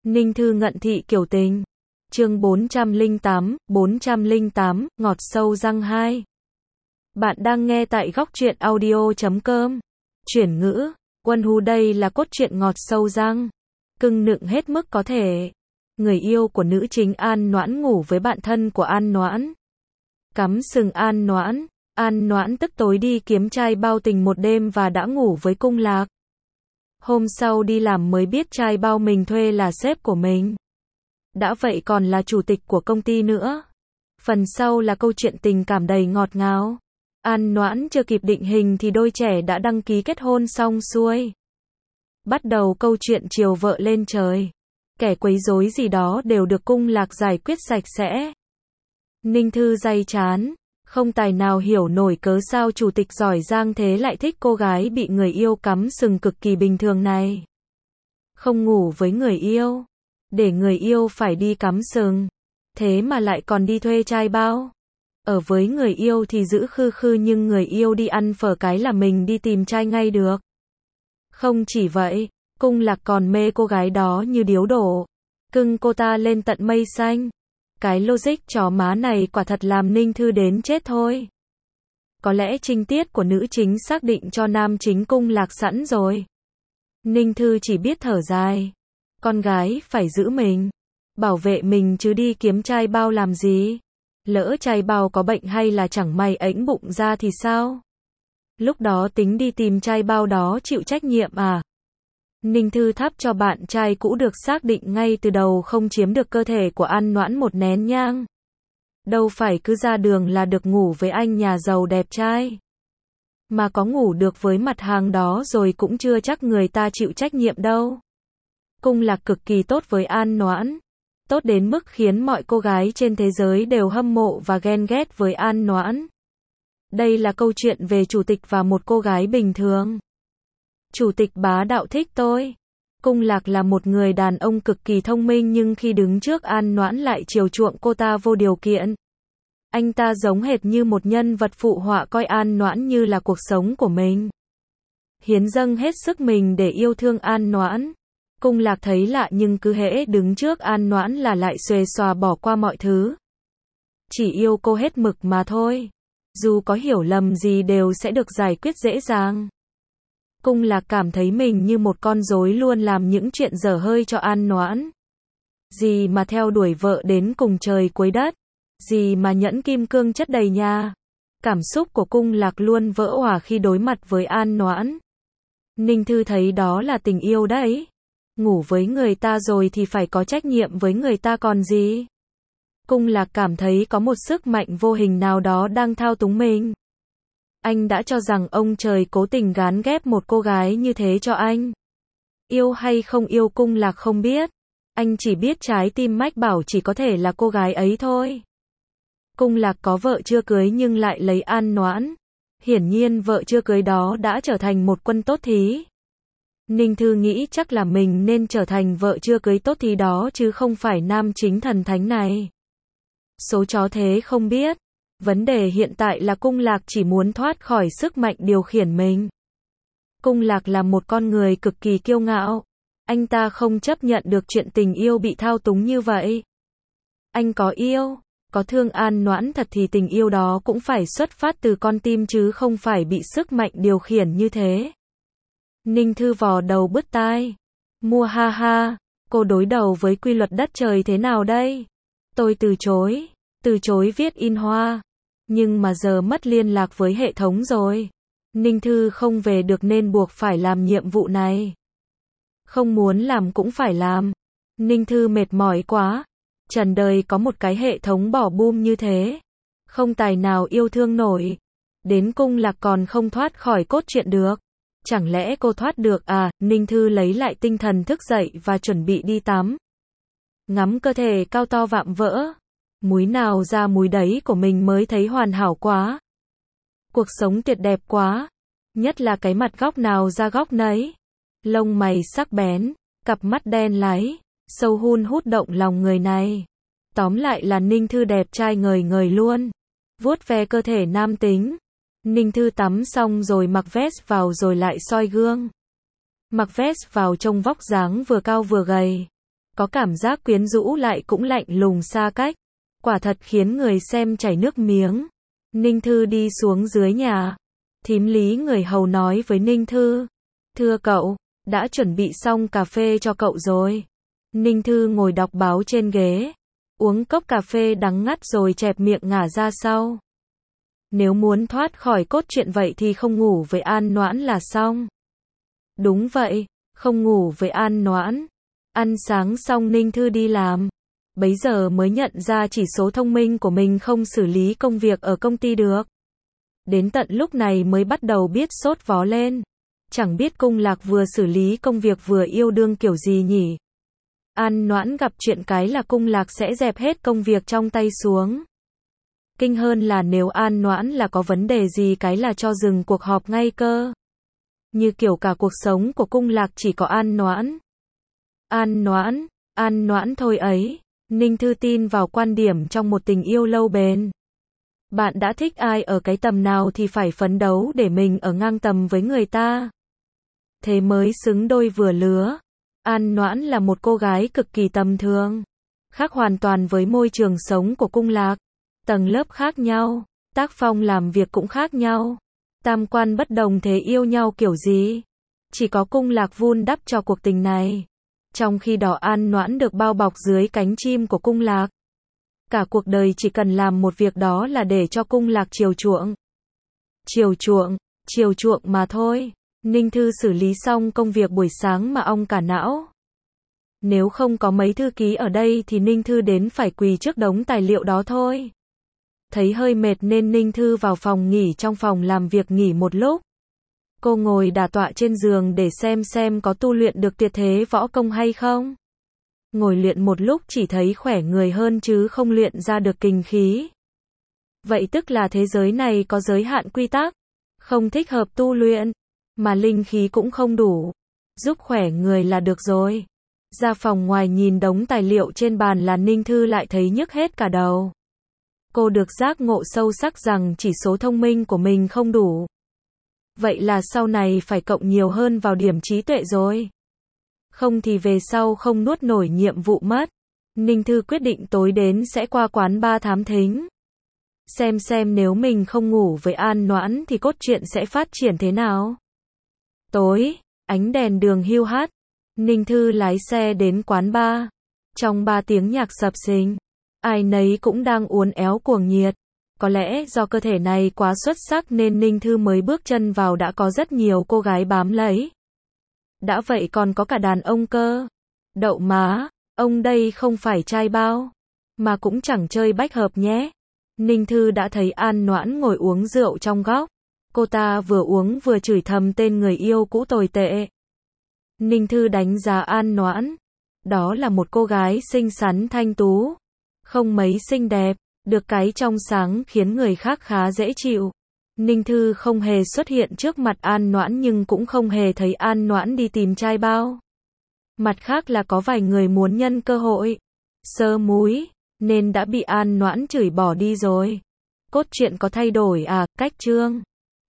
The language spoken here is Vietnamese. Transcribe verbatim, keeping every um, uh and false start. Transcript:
Ninh Thư ngận thị kiểu tình. Chương bốn trăm lẻ tám, bốn trăm lẻ tám, ngọt sâu răng hai. Bạn đang nghe tại góc truyện audio chấm com. Chuyển ngữ, Quân Hu đây là cốt truyện ngọt sâu răng, cưng nựng hết mức có thể. Người yêu của nữ chính An Noãn ngủ với bạn thân của An Noãn. Cắm sừng An Noãn, An Noãn tức tối đi kiếm trai bao tình một đêm và đã ngủ với Cung Lạc. Hôm sau đi làm mới biết trai bao mình thuê là sếp của mình. Đã vậy còn là chủ tịch của công ty nữa. Phần sau là câu chuyện tình cảm đầy ngọt ngào. An Noãn chưa kịp định hình thì đôi trẻ đã đăng ký kết hôn xong xuôi. Bắt đầu câu chuyện chiều vợ lên trời. Kẻ quấy rối gì đó đều được Cung Lạc giải quyết sạch sẽ. Ninh Thư day chán, không tài nào hiểu nổi cớ sao chủ tịch giỏi giang thế lại thích cô gái bị người yêu cắm sừng cực kỳ bình thường này. Không ngủ với người yêu, để người yêu phải đi cắm sừng, thế mà lại còn đi thuê trai bao. Ở với người yêu thì giữ khư khư nhưng người yêu đi ăn phở cái là mình đi tìm trai ngay được. Không chỉ vậy, Cung Lạc còn mê cô gái đó như điếu đổ, cưng cô ta lên tận mây xanh. Cái logic chó má này quả thật làm Ninh Thư đến chết thôi. Có lẽ trinh tiết của nữ chính xác định cho nam chính Cung Lạc sẵn rồi. Ninh Thư chỉ biết thở dài. Con gái phải giữ mình, bảo vệ mình chứ đi kiếm trai bao làm gì. Lỡ trai bao có bệnh hay là chẳng may ẵnh bụng ra thì sao? Lúc đó tính đi tìm trai bao đó chịu trách nhiệm à? Ninh Thư thắp cho bạn trai cũ được xác định ngay từ đầu không chiếm được cơ thể của An Noãn một nén nhang. Đâu phải cứ ra đường là được ngủ với anh nhà giàu đẹp trai. Mà có ngủ được với mặt hàng đó rồi cũng chưa chắc người ta chịu trách nhiệm đâu. Cung Lạc cực kỳ tốt với An Noãn. Tốt đến mức khiến mọi cô gái trên thế giới đều hâm mộ và ghen ghét với An Noãn. Đây là câu chuyện về chủ tịch và một cô gái bình thường. Chủ tịch bá đạo thích tôi. Cung Lạc là một người đàn ông cực kỳ thông minh nhưng khi đứng trước An Noãn lại chiều chuộng cô ta vô điều kiện. Anh ta giống hệt như một nhân vật phụ họa coi An Noãn như là cuộc sống của mình. Hiến dâng hết sức mình để yêu thương An Noãn. Cung Lạc thấy lạ nhưng cứ hễ đứng trước An Noãn là lại xuề xòa bỏ qua mọi thứ. Chỉ yêu cô hết mực mà thôi. Dù có hiểu lầm gì đều sẽ được giải quyết dễ dàng. Cung Lạc cảm thấy mình như một con rối luôn làm những chuyện dở hơi cho An Noãn. Gì mà theo đuổi vợ đến cùng trời cuối đất. Gì mà nhẫn kim cương chất đầy nhà. Cảm xúc của Cung Lạc luôn vỡ òa khi đối mặt với An Noãn. Ninh Thư thấy đó là tình yêu đấy. Ngủ với người ta rồi thì phải có trách nhiệm với người ta còn gì. Cung Lạc cảm thấy có một sức mạnh vô hình nào đó đang thao túng mình. Anh đã cho rằng ông trời cố tình gán ghép một cô gái như thế cho anh. Yêu hay không yêu Cung Lạc không biết. Anh chỉ biết trái tim mách bảo chỉ có thể là cô gái ấy thôi. Cung Lạc có vợ chưa cưới nhưng lại lấy An Noãn. Hiển nhiên vợ chưa cưới đó đã trở thành một quân tốt thí. Ninh Thư nghĩ chắc là mình nên trở thành vợ chưa cưới tốt thí đó chứ không phải nam chính thần thánh này. Số chó thế không biết. Vấn đề hiện tại là Cung Lạc chỉ muốn thoát khỏi sức mạnh điều khiển mình. Cung Lạc là một con người cực kỳ kiêu ngạo. Anh ta không chấp nhận được chuyện tình yêu bị thao túng như vậy. Anh có yêu, có thương An Noãn thật thì tình yêu đó cũng phải xuất phát từ con tim chứ không phải bị sức mạnh điều khiển như thế. Ninh Thư vò đầu bứt tai. Mua ha ha, cô đối đầu với quy luật đất trời thế nào đây? Tôi từ chối, từ chối viết in hoa. Nhưng mà giờ mất liên lạc với hệ thống rồi. Ninh Thư không về được nên buộc phải làm nhiệm vụ này. Không muốn làm cũng phải làm. Ninh Thư mệt mỏi quá. Trần đời có một cái hệ thống bỏ bum như thế. Không tài nào yêu thương nổi. Đến Cung Lạc còn không thoát khỏi cốt truyện được. Chẳng lẽ cô thoát được à? Ninh Thư lấy lại tinh thần thức dậy và chuẩn bị đi tắm. Ngắm cơ thể cao to vạm vỡ. Múi nào ra múi đấy của mình mới thấy hoàn hảo quá. Cuộc sống tuyệt đẹp quá. Nhất là cái mặt góc nào ra góc nấy. Lông mày sắc bén, cặp mắt đen láy, sâu hun hút động lòng người này. Tóm lại là Ninh Thư đẹp trai ngời ngời luôn. Vuốt ve cơ thể nam tính. Ninh Thư tắm xong rồi mặc vest vào rồi lại soi gương. Mặc vest vào trông vóc dáng vừa cao vừa gầy. có cảm giác quyến rũ lại cũng lạnh lùng xa cách. Quả thật khiến người xem chảy nước miếng. Ninh Thư đi xuống dưới nhà. Thím Lý người hầu nói với Ninh Thư. Thưa cậu, đã chuẩn bị xong cà phê cho cậu rồi. Ninh Thư ngồi đọc báo trên ghế. Uống cốc cà phê đắng ngắt rồi chẹp miệng ngả ra sau. Nếu muốn thoát khỏi cốt truyện vậy thì không ngủ với An Noãn là xong. Đúng vậy, không ngủ với An Noãn. Ăn sáng xong Ninh Thư đi làm. Bấy giờ mới nhận ra chỉ số thông minh của mình không xử lý công việc ở công ty được. Đến tận lúc này mới bắt đầu biết sốt vó lên. Chẳng biết Cung Lạc vừa xử lý công việc vừa yêu đương kiểu gì nhỉ. An Noãn gặp chuyện cái là Cung Lạc sẽ dẹp hết công việc trong tay xuống. Kinh hơn là nếu An Noãn là có vấn đề gì cái là cho dừng cuộc họp ngay cơ. Như kiểu cả cuộc sống của Cung Lạc chỉ có An Noãn. An Noãn, An Noãn thôi ấy. Ninh Thư tin vào quan điểm trong một tình yêu lâu bền. Bạn đã thích ai ở cái tầm nào thì phải phấn đấu để mình ở ngang tầm với người ta. Thế mới xứng đôi vừa lứa. An Noãn là một cô gái cực kỳ tầm thường. Khác hoàn toàn với môi trường sống của Cung Lạc. Tầng lớp khác nhau, tác phong làm việc cũng khác nhau. Tam quan bất đồng thế yêu nhau kiểu gì? Chỉ có Cung Lạc vun đắp cho cuộc tình này. Trong khi đó An Noãn được bao bọc dưới cánh chim của Cung Lạc. Cả cuộc đời chỉ cần làm một việc đó là để cho Cung Lạc chiều chuộng. Chiều chuộng, chiều chuộng mà thôi. Ninh Thư xử lý xong công việc buổi sáng mà ong cả não. Nếu không có mấy thư ký ở đây thì Ninh Thư đến phải quỳ trước đống tài liệu đó thôi. Thấy hơi mệt nên Ninh Thư vào phòng nghỉ trong phòng làm việc nghỉ một lúc. Cô ngồi đả tọa trên giường để xem xem có tu luyện được tuyệt thế võ công hay không. Ngồi luyện một lúc chỉ thấy khỏe người hơn chứ không luyện ra được kình khí. Vậy tức là thế giới này có giới hạn quy tắc, không thích hợp tu luyện, mà linh khí cũng không đủ, giúp khỏe người là được rồi. Ra phòng ngoài nhìn đống tài liệu trên bàn là Ninh Thư lại thấy nhức hết cả đầu. Cô được giác ngộ sâu sắc rằng chỉ số thông minh của mình không đủ. Vậy là sau này phải cộng nhiều hơn vào điểm trí tuệ rồi. Không thì về sau không nuốt nổi nhiệm vụ mất. Ninh Thư quyết định tối đến sẽ qua quán bar thám thính. Xem xem nếu mình không ngủ với An Noãn thì cốt truyện sẽ phát triển thế nào. Tối, ánh đèn đường hiu hắt. Ninh Thư lái xe đến quán bar. Trong ba tiếng nhạc sập sình, ai nấy cũng đang uốn éo cuồng nhiệt. Có lẽ do cơ thể này quá xuất sắc nên Ninh Thư mới bước chân vào đã có rất nhiều cô gái bám lấy. Đã vậy còn có cả đàn ông cơ. Đậu má, ông đây không phải trai bao, mà cũng chẳng chơi bách hợp nhé. Ninh Thư đã thấy An Noãn ngồi uống rượu trong góc. Cô ta vừa uống vừa chửi thầm tên người yêu cũ tồi tệ. Ninh Thư đánh giá An Noãn. Đó là một cô gái xinh xắn thanh tú. Không mấy xinh đẹp, được cái trong sáng khiến người khác khá dễ chịu. Ninh Thư không hề xuất hiện trước mặt An Noãn nhưng cũng không hề thấy An Noãn đi tìm trai bao. Mặt khác là có vài người muốn nhân cơ hội sơ múi, nên đã bị An Noãn chửi bỏ đi rồi. Cốt truyện có thay đổi à, cách chương.